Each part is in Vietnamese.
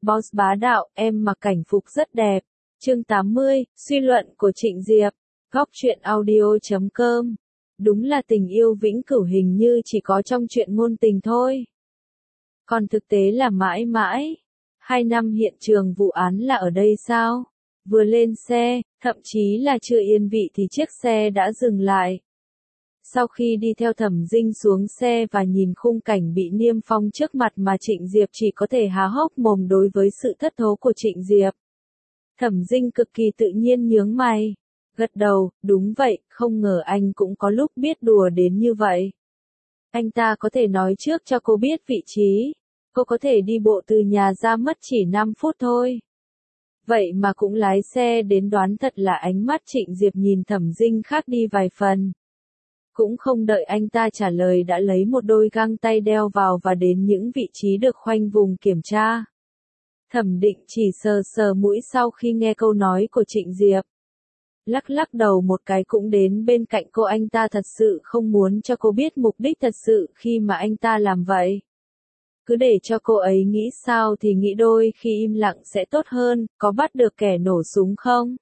Boss bá đạo, em mặc cảnh phục rất đẹp. Chương 80, suy luận của Trịnh Diệp. Góc truyện audio.com. Đúng là tình yêu vĩnh cửu hình như chỉ có trong chuyện ngôn tình thôi. Còn thực tế là mãi mãi. 2 năm hiện trường vụ án là ở đây sao? Vừa lên xe, thậm chí là chưa yên vị thì chiếc xe đã dừng lại. Sau khi đi theo Thẩm Dinh xuống xe và nhìn khung cảnh bị niêm phong trước mặt mà Trịnh Diệp chỉ có thể há hốc mồm đối với sự thất thố của Trịnh Diệp. Thẩm Dinh cực kỳ tự nhiên nhướng mày, gật đầu, đúng vậy, không ngờ anh cũng có lúc biết đùa đến như vậy. Anh ta có thể nói trước cho cô biết vị trí, cô có thể đi bộ từ nhà ra mất chỉ 5 phút thôi. Vậy mà cũng lái xe đến, đoán thật là ánh mắt Trịnh Diệp nhìn Thẩm Dinh khác đi vài phần. Cũng không đợi anh ta trả lời đã lấy một đôi găng tay đeo vào và đến những vị trí được khoanh vùng kiểm tra. Thẩm Định chỉ sờ sờ mũi sau khi nghe câu nói của Trịnh Diệp. Lắc lắc đầu một cái cũng đến bên cạnh cô, anh ta thật sự không muốn cho cô biết mục đích thật sự khi mà anh ta làm vậy. Cứ để cho cô ấy nghĩ sao thì nghĩ, đôi khi im lặng sẽ tốt hơn. Có bắt được kẻ nổ súng không?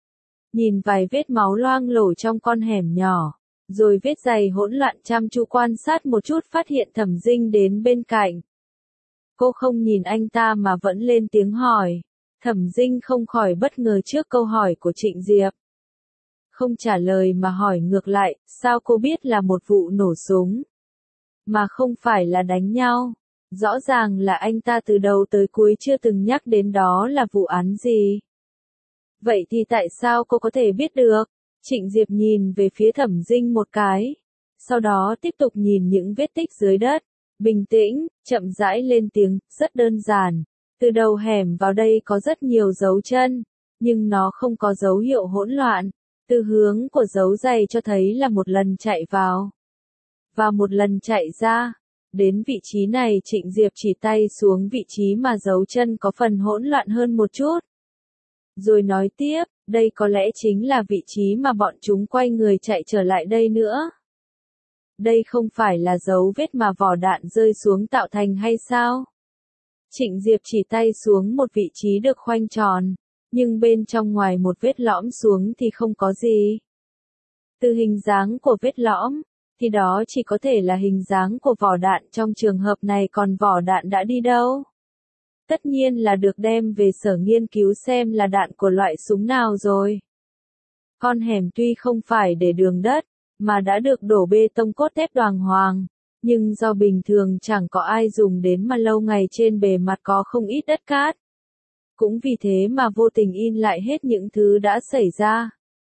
Nhìn vài vết máu loang lổ trong con hẻm nhỏ, rồi vết giày hỗn loạn, chăm chú quan sát một chút phát hiện Thẩm Dinh đến bên cạnh. Cô không nhìn anh ta mà vẫn lên tiếng hỏi. Thẩm Dinh không khỏi bất ngờ trước câu hỏi của Trịnh Diệp. Không trả lời mà hỏi ngược lại, sao cô biết là một vụ nổ súng? Mà không phải là đánh nhau. Rõ ràng là anh ta từ đầu tới cuối chưa từng nhắc đến đó là vụ án gì. Vậy thì tại sao cô có thể biết được? Trịnh Diệp nhìn về phía Thẩm Dinh một cái. Sau đó tiếp tục nhìn những vết tích dưới đất. Bình tĩnh, chậm rãi lên tiếng, rất đơn giản. Từ đầu hẻm vào đây có rất nhiều dấu chân, nhưng nó không có dấu hiệu hỗn loạn. Từ hướng của dấu giày cho thấy là một lần chạy vào và một lần chạy ra. Đến vị trí này Trịnh Diệp chỉ tay xuống vị trí mà dấu chân có phần hỗn loạn hơn một chút. Rồi nói tiếp, đây có lẽ chính là vị trí mà bọn chúng quay người chạy trở lại đây nữa. Đây không phải là dấu vết mà vỏ đạn rơi xuống tạo thành hay sao? Trịnh Diệp chỉ tay xuống một vị trí được khoanh tròn, nhưng bên trong ngoài một vết lõm xuống thì không có gì. Từ hình dáng của vết lõm, thì đó chỉ có thể là hình dáng của vỏ đạn trong trường hợp này, còn vỏ đạn đã đi đâu? Tất nhiên là được đem về sở nghiên cứu xem là đạn của loại súng nào rồi. Con hẻm tuy không phải để đường đất, mà đã được đổ bê tông cốt thép đàng hoàng, nhưng do bình thường chẳng có ai dùng đến mà lâu ngày trên bề mặt có không ít đất cát. Cũng vì thế mà vô tình in lại hết những thứ đã xảy ra.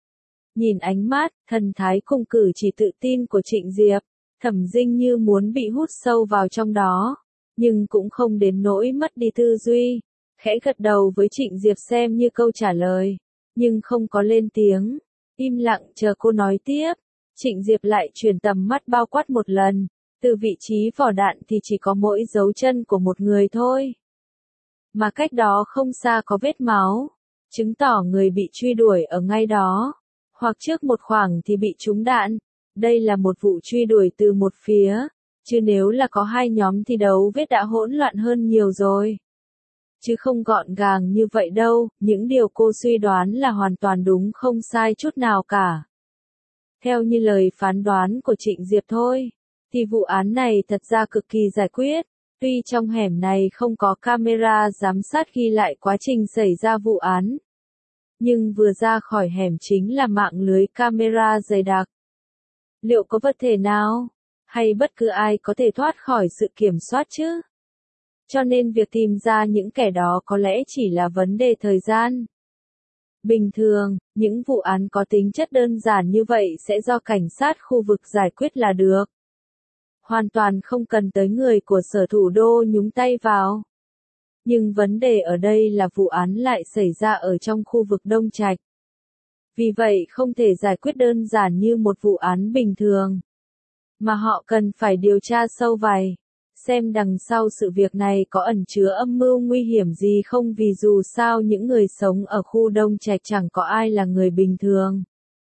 Nhìn ánh mắt, thần thái cùng cử chỉ tự tin của Trịnh Diệp, Thẩm Dinh như muốn bị hút sâu vào trong đó, nhưng cũng không đến nỗi mất đi tư duy. Khẽ gật đầu với Trịnh Diệp xem như câu trả lời, nhưng không có lên tiếng, im lặng chờ cô nói tiếp. Trịnh Diệp lại chuyển tầm mắt bao quát một lần, từ vị trí vỏ đạn thì chỉ có mỗi dấu chân của một người thôi. Mà cách đó không xa có vết máu, chứng tỏ người bị truy đuổi ở ngay đó, hoặc trước một khoảng thì bị trúng đạn. Đây là một vụ truy đuổi từ một phía, chứ nếu là có hai nhóm thì dấu vết đã hỗn loạn hơn nhiều rồi. Chứ không gọn gàng như vậy đâu, những điều cô suy đoán là hoàn toàn đúng, không sai chút nào cả. Theo như lời phán đoán của Trịnh Diệp thôi, thì vụ án này thật ra cực kỳ giải quyết. Tuy trong hẻm này không có camera giám sát ghi lại quá trình xảy ra vụ án, nhưng vừa ra khỏi hẻm chính là mạng lưới camera dày đặc. Liệu có vật thể nào, hay bất cứ ai có thể thoát khỏi sự kiểm soát chứ? Cho nên việc tìm ra những kẻ đó có lẽ chỉ là vấn đề thời gian. Bình thường, những vụ án có tính chất đơn giản như vậy sẽ do cảnh sát khu vực giải quyết là được. Hoàn toàn không cần tới người của sở thủ đô nhúng tay vào. Nhưng vấn đề ở đây là vụ án lại xảy ra ở trong khu vực Đông Trạch. Vì vậy không thể giải quyết đơn giản như một vụ án bình thường, mà họ cần phải điều tra sâu vài, xem đằng sau sự việc này có ẩn chứa âm mưu nguy hiểm gì không, vì dù sao những người sống ở khu Đông Trạch chẳng có ai là người bình thường.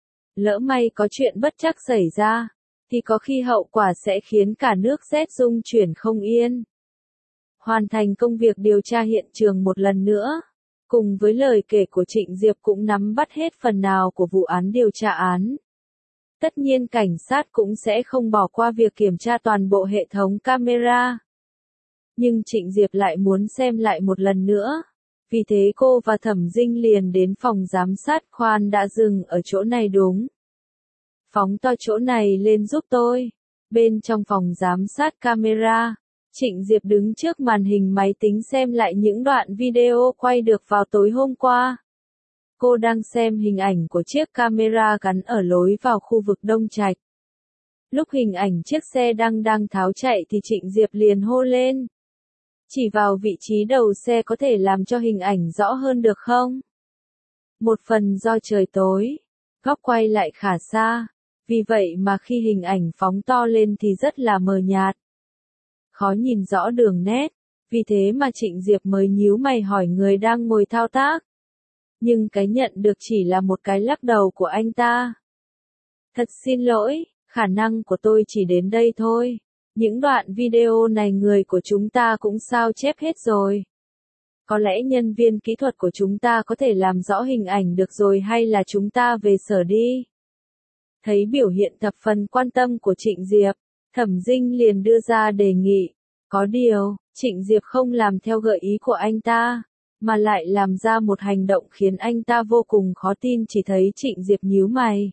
Lỡ may có chuyện bất trắc xảy ra, thì có khi hậu quả sẽ khiến cả nước rét rung chuyển không yên. hoàn thành công việc điều tra hiện trường một lần nữa. Cùng với lời kể của Trịnh Diệp cũng nắm bắt hết phần nào của vụ án điều tra án. Tất nhiên cảnh sát cũng sẽ không bỏ qua việc kiểm tra toàn bộ hệ thống camera. Nhưng Trịnh Diệp lại muốn xem lại một lần nữa. Vì thế cô và Thẩm Dinh liền đến phòng giám sát. Khoan đã dừng ở chỗ này đúng. Phóng to chỗ này lên giúp tôi. Bên trong phòng giám sát camera, Trịnh Diệp đứng trước màn hình máy tính xem lại những đoạn video quay được vào tối hôm qua. Cô đang xem hình ảnh của chiếc camera gắn ở lối vào khu vực Đông Trạch. Lúc hình ảnh chiếc xe đang tháo chạy thì Trịnh Diệp liền hô lên. Chỉ vào vị trí đầu xe có thể làm cho hình ảnh rõ hơn được không? Một phần do trời tối, góc quay lại khá xa, vì vậy mà khi hình ảnh phóng to lên thì rất là mờ nhạt. Khó nhìn rõ đường nét, vì thế mà Trịnh Diệp mới nhíu mày hỏi người đang ngồi thao tác. Nhưng cái nhận được chỉ là một cái lắc đầu của anh ta. Thật xin lỗi, khả năng của tôi chỉ đến đây thôi. Những đoạn video này người của chúng ta cũng sao chép hết rồi. Có lẽ nhân viên kỹ thuật của chúng ta có thể làm rõ hình ảnh được rồi hay là chúng ta về sở đi. Thấy biểu hiện thập phần quan tâm của Trịnh Diệp, Thẩm Dinh liền đưa ra đề nghị. Có điều, Trịnh Diệp không làm theo gợi ý của anh ta, mà lại làm ra một hành động khiến anh ta vô cùng khó tin. Chỉ thấy Trịnh Diệp nhíu mày,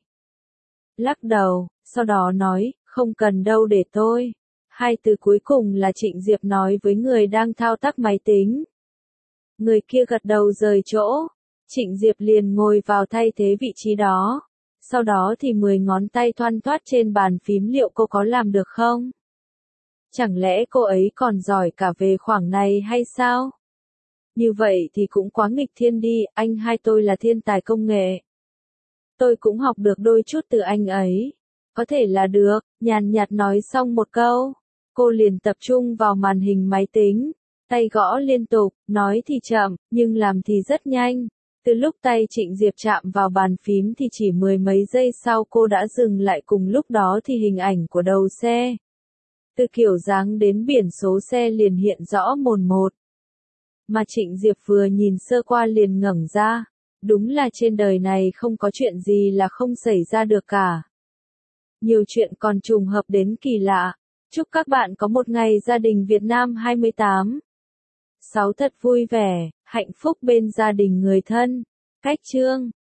lắc đầu, sau đó nói, không cần đâu để tôi. Hai từ cuối cùng là Trịnh Diệp nói với người đang thao tác máy tính. Người kia gật đầu rời chỗ, Trịnh Diệp liền ngồi vào thay thế vị trí đó. Sau đó thì 10 ngón tay thoăn thoắt trên bàn phím. Liệu cô có làm được không? Chẳng lẽ cô ấy còn giỏi cả về khoảng này hay sao? Như vậy thì cũng quá nghịch thiên đi, anh hai tôi là thiên tài công nghệ. Tôi cũng học được đôi chút từ anh ấy. Có thể là được, nhàn nhạt nói xong một câu. Cô liền tập trung vào màn hình máy tính, tay gõ liên tục, nói thì chậm, nhưng làm thì rất nhanh. Từ lúc tay Trịnh Diệp chạm vào bàn phím thì chỉ mười mấy giây sau cô đã dừng lại. Cùng lúc đó thì hình ảnh của đầu xe, từ kiểu dáng đến biển số xe liền hiện rõ mồn một. Mà Trịnh Diệp vừa nhìn sơ qua liền ngẩng ra. Đúng là trên đời này không có chuyện gì là không xảy ra được cả. Nhiều chuyện còn trùng hợp đến kỳ lạ. Chúc các bạn có một ngày gia đình Việt Nam 28/6 thật vui vẻ, hạnh phúc bên gia đình người thân. Cách chương